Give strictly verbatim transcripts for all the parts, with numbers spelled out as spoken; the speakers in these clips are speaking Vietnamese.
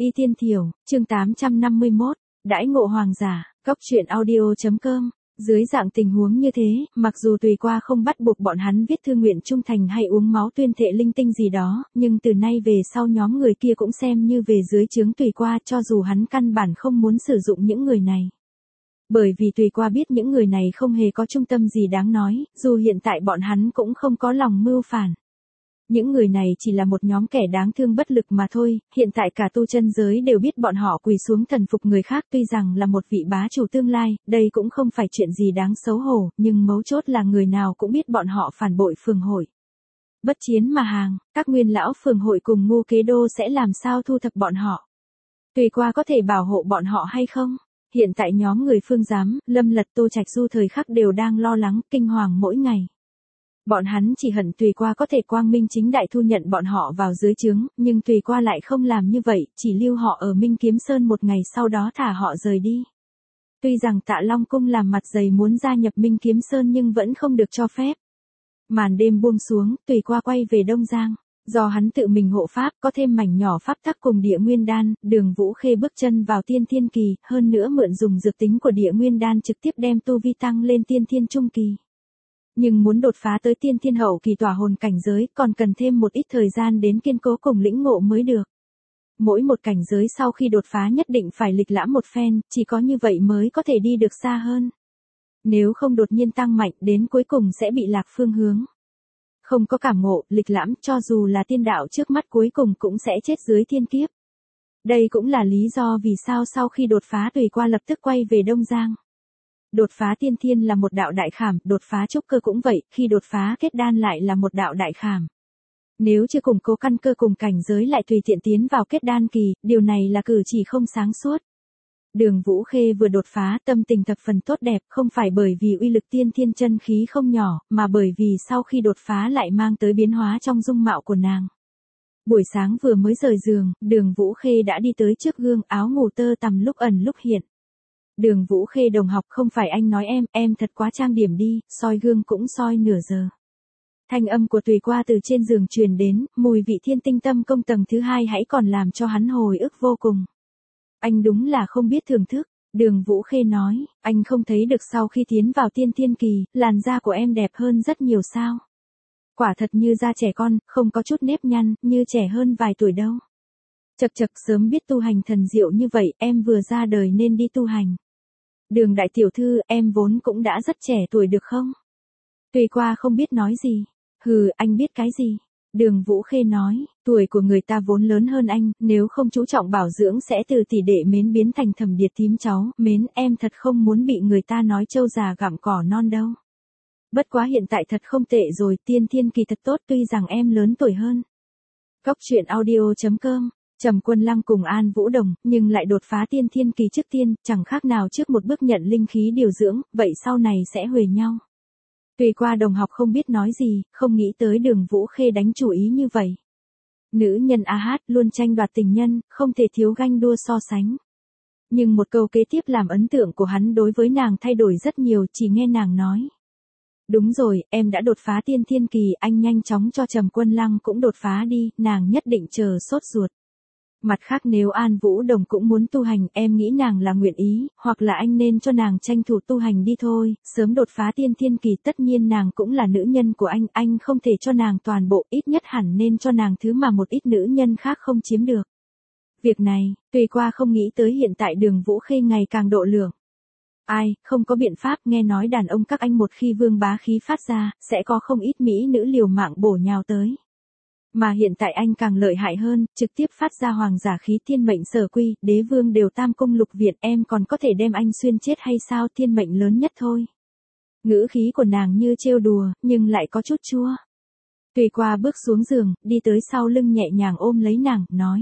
Y Tiên Thiểu, chương tám trăm năm mươi mốt, đãi ngộ hoàng giả, cóc truyện audio.com. Dưới dạng tình huống như thế, mặc dù Tùy Qua không bắt buộc bọn hắn viết thư nguyện trung thành hay uống máu tuyên thệ linh tinh gì đó, nhưng từ nay về sau nhóm người kia cũng xem như về dưới trướng Tùy Qua, cho dù hắn căn bản không muốn sử dụng những người này. Bởi vì Tùy Qua biết những người này không hề có trung tâm gì đáng nói, dù hiện tại bọn hắn cũng không có lòng mưu phản. Những người này chỉ là một nhóm kẻ đáng thương bất lực mà thôi, hiện tại cả tu chân giới đều biết bọn họ quỳ xuống thần phục người khác, tuy rằng là một vị bá chủ tương lai, đây cũng không phải chuyện gì đáng xấu hổ, nhưng mấu chốt là người nào cũng biết bọn họ phản bội phường hội. Bất chiến mà hàng, các nguyên lão phường hội cùng Ngô Kế Đô sẽ làm sao thu thập bọn họ? Tùy Qua có thể bảo hộ bọn họ hay không? Hiện tại nhóm người Phương Giám, Lâm Lật, Tô Trạch Du thời khắc đều đang lo lắng, kinh hoàng mỗi ngày. Bọn hắn chỉ hận Tùy Qua có thể quang minh chính đại thu nhận bọn họ vào dưới trướng, nhưng Tùy Qua lại không làm như vậy, chỉ lưu họ ở Minh Kiếm Sơn một ngày sau đó thả họ rời đi. Tuy rằng Tạ Long Cung làm mặt dày muốn gia nhập Minh Kiếm Sơn nhưng vẫn không được cho phép. Màn đêm buông xuống, Tùy Qua quay về Đông Giang. Do hắn tự mình hộ pháp, có thêm mảnh nhỏ pháp tắc cùng địa nguyên đan, Đường Vũ Khê bước chân vào tiên thiên kỳ, hơn nữa mượn dùng dược tính của địa nguyên đan trực tiếp đem tu vi tăng lên tiên thiên trung kỳ. Nhưng muốn đột phá tới tiên thiên hậu kỳ tỏa hồn cảnh giới còn cần thêm một ít thời gian đến kiên cố cùng lĩnh ngộ mới được. Mỗi một cảnh giới sau khi đột phá nhất định phải lịch lãm một phen, chỉ có như vậy mới có thể đi được xa hơn. Nếu không đột nhiên tăng mạnh đến cuối cùng sẽ bị lạc phương hướng. Không có cảm ngộ, lịch lãm cho dù là tiên đạo trước mắt cuối cùng cũng sẽ chết dưới thiên kiếp. Đây cũng là lý do vì sao sau khi đột phá Tùy Qua lập tức quay về Đông Giang. Đột phá tiên thiên là một đạo đại khảm, đột phá trúc cơ cũng vậy, khi đột phá kết đan lại là một đạo đại khảm. Nếu chưa củng cố căn cơ cùng cảnh giới lại tùy tiện tiến vào kết đan kỳ, điều này là cử chỉ không sáng suốt. Đường Vũ Khê vừa đột phá, tâm tình thập phần tốt đẹp, không phải bởi vì uy lực tiên thiên chân khí không nhỏ, mà bởi vì sau khi đột phá lại mang tới biến hóa trong dung mạo của nàng. Buổi sáng vừa mới rời giường, Đường Vũ Khê đã đi tới trước gương, áo ngủ tơ tằm lúc ẩn lúc hiện. Đường Vũ Khê đồng học, không phải anh nói em, em thật quá trang điểm đi, soi gương cũng soi nửa giờ. Thanh âm của Tùy Qua từ trên giường truyền đến, mùi vị thiên tinh tâm công tầng thứ hai hãy còn làm cho hắn hồi ức vô cùng. Anh đúng là không biết thưởng thức, Đường Vũ Khê nói, anh không thấy được sau khi tiến vào tiên thiên kỳ, làn da của em đẹp hơn rất nhiều sao. Quả thật như da trẻ con, không có chút nếp nhăn, như trẻ hơn vài tuổi đâu. Chật chật, sớm biết tu hành thần diệu như vậy, em vừa ra đời nên đi tu hành. Đường đại tiểu thư, em vốn cũng đã rất trẻ tuổi được không? Tùy Qua không biết nói gì. Hừ, anh biết cái gì? Đường Vũ Khê nói, tuổi của người ta vốn lớn hơn anh, nếu không chú trọng bảo dưỡng sẽ từ tỷ đệ mến biến thành thầm điệt thím cháu, mến em thật không muốn bị người ta nói trâu già gặm cỏ non đâu. Bất quá hiện tại thật không tệ rồi, tiên thiên kỳ thật tốt tuy rằng em lớn tuổi hơn. Cóc truyện audio.com. Trầm Quân Lăng cùng An Vũ Đồng, nhưng lại đột phá tiên thiên kỳ trước tiên, chẳng khác nào trước một bước nhận linh khí điều dưỡng, vậy sau này sẽ huề nhau. Tùy Qua đồng học không biết nói gì, không nghĩ tới Đường Vũ Khê đánh chủ ý như vậy. Nữ nhân a hát luôn tranh đoạt tình nhân, không thể thiếu ganh đua so sánh. Nhưng một câu kế tiếp làm ấn tượng của hắn đối với nàng thay đổi rất nhiều, chỉ nghe nàng nói. Đúng rồi, em đã đột phá tiên thiên kỳ, anh nhanh chóng cho Trầm Quân Lăng cũng đột phá đi, nàng nhất định chờ sốt ruột. Mặt khác nếu An Vũ Đồng cũng muốn tu hành, em nghĩ nàng là nguyện ý, hoặc là anh nên cho nàng tranh thủ tu hành đi thôi, sớm đột phá tiên thiên kỳ tất nhiên nàng cũng là nữ nhân của anh, anh không thể cho nàng toàn bộ, ít nhất hẳn nên cho nàng thứ mà một ít nữ nhân khác không chiếm được. Việc này, Tùy Qua không nghĩ tới hiện tại Đường Vũ Khê ngày càng độ lượng. Ai, không có biện pháp, nghe nói đàn ông các anh một khi vương bá khí phát ra, sẽ có không ít mỹ nữ liều mạng bổ nhào tới. Mà hiện tại anh càng lợi hại hơn, trực tiếp phát ra hoàng giả khí thiên mệnh sở quy, đế vương đều tam cung lục viện, em còn có thể đem anh xuyên chết hay sao, thiên mệnh lớn nhất thôi. Ngữ khí của nàng như trêu đùa, nhưng lại có chút chua. Tùy Qua bước xuống giường, đi tới sau lưng nhẹ nhàng ôm lấy nàng, nói.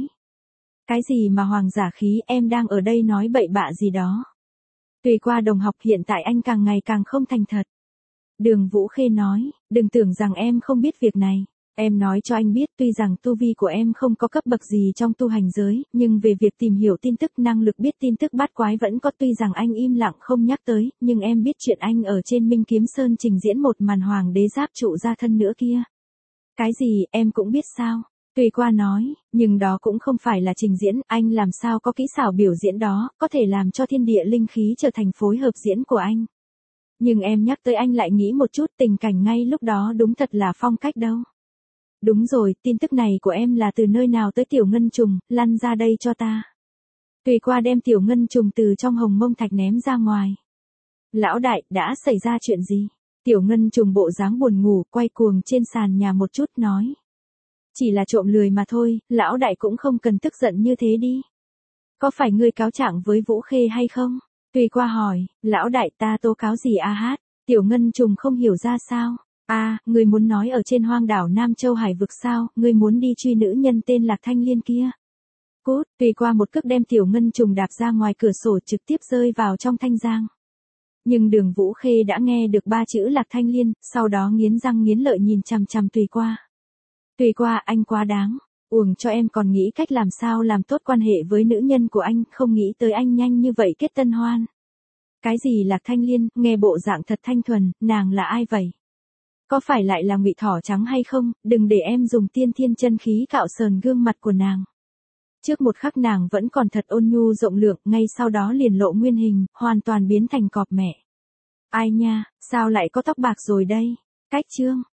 Cái gì mà hoàng giả khí, em đang ở đây nói bậy bạ gì đó. Tùy Qua đồng học, hiện tại anh càng ngày càng không thành thật. Đường Vũ Khê nói, đừng tưởng rằng em không biết việc này. Em nói cho anh biết, tuy rằng tu vi của em không có cấp bậc gì trong tu hành giới, nhưng về việc tìm hiểu tin tức, năng lực biết tin tức bát quái vẫn có, tuy rằng anh im lặng không nhắc tới, nhưng em biết chuyện anh ở trên Minh Kiếm Sơn trình diễn một màn hoàng đế giáp trụ ra thân nữa kia. Cái gì, em cũng biết sao? Tùy Qua nói, nhưng đó cũng không phải là trình diễn, anh làm sao có kỹ xảo biểu diễn đó, có thể làm cho thiên địa linh khí trở thành phối hợp diễn của anh. Nhưng em nhắc tới anh lại nghĩ một chút, tình cảnh ngay lúc đó đúng thật là phong cách đâu. Đúng rồi, tin tức này của em là từ nơi nào tới Tiểu Ngân Trùng, lăn ra đây cho ta. Tùy Qua đem Tiểu Ngân Trùng từ trong hồng mông thạch ném ra ngoài. Lão đại, đã xảy ra chuyện gì? Tiểu Ngân Trùng bộ dáng buồn ngủ, quay cuồng trên sàn nhà một chút nói. Chỉ là trộm lười mà thôi, lão đại cũng không cần tức giận như thế đi. Có phải ngươi cáo trạng với Vũ Khê hay không? Tùy Qua hỏi, lão đại ta tố cáo gì a hát? Tiểu Ngân Trùng không hiểu ra sao. À, ngươi muốn nói ở trên hoang đảo Nam Châu Hải vực sao, ngươi muốn đi truy nữ nhân tên Lạc Thanh Liên kia. Cút, Tùy Qua một cước đem Tiểu Ngân Trùng đạp ra ngoài cửa sổ trực tiếp rơi vào trong thanh giang. Nhưng Đường Vũ Khê đã nghe được ba chữ Lạc Thanh Liên, sau đó nghiến răng nghiến lợi nhìn chằm chằm Tùy Qua. Tùy Qua, anh quá đáng, uổng cho em còn nghĩ cách làm sao làm tốt quan hệ với nữ nhân của anh, không nghĩ tới anh nhanh như vậy kết tân hoan. Cái gì Lạc Thanh Liên, nghe bộ dạng thật thanh thuần, nàng là ai vậy? Có phải lại là Ngụy Thỏ Trắng hay không, đừng để em dùng tiên thiên chân khí cạo sờn gương mặt của nàng. Trước một khắc nàng vẫn còn thật ôn nhu rộng lượng, ngay sau đó liền lộ nguyên hình, hoàn toàn biến thành cọp mẹ. Ai nha, sao lại có tóc bạc rồi đây? Cách chương.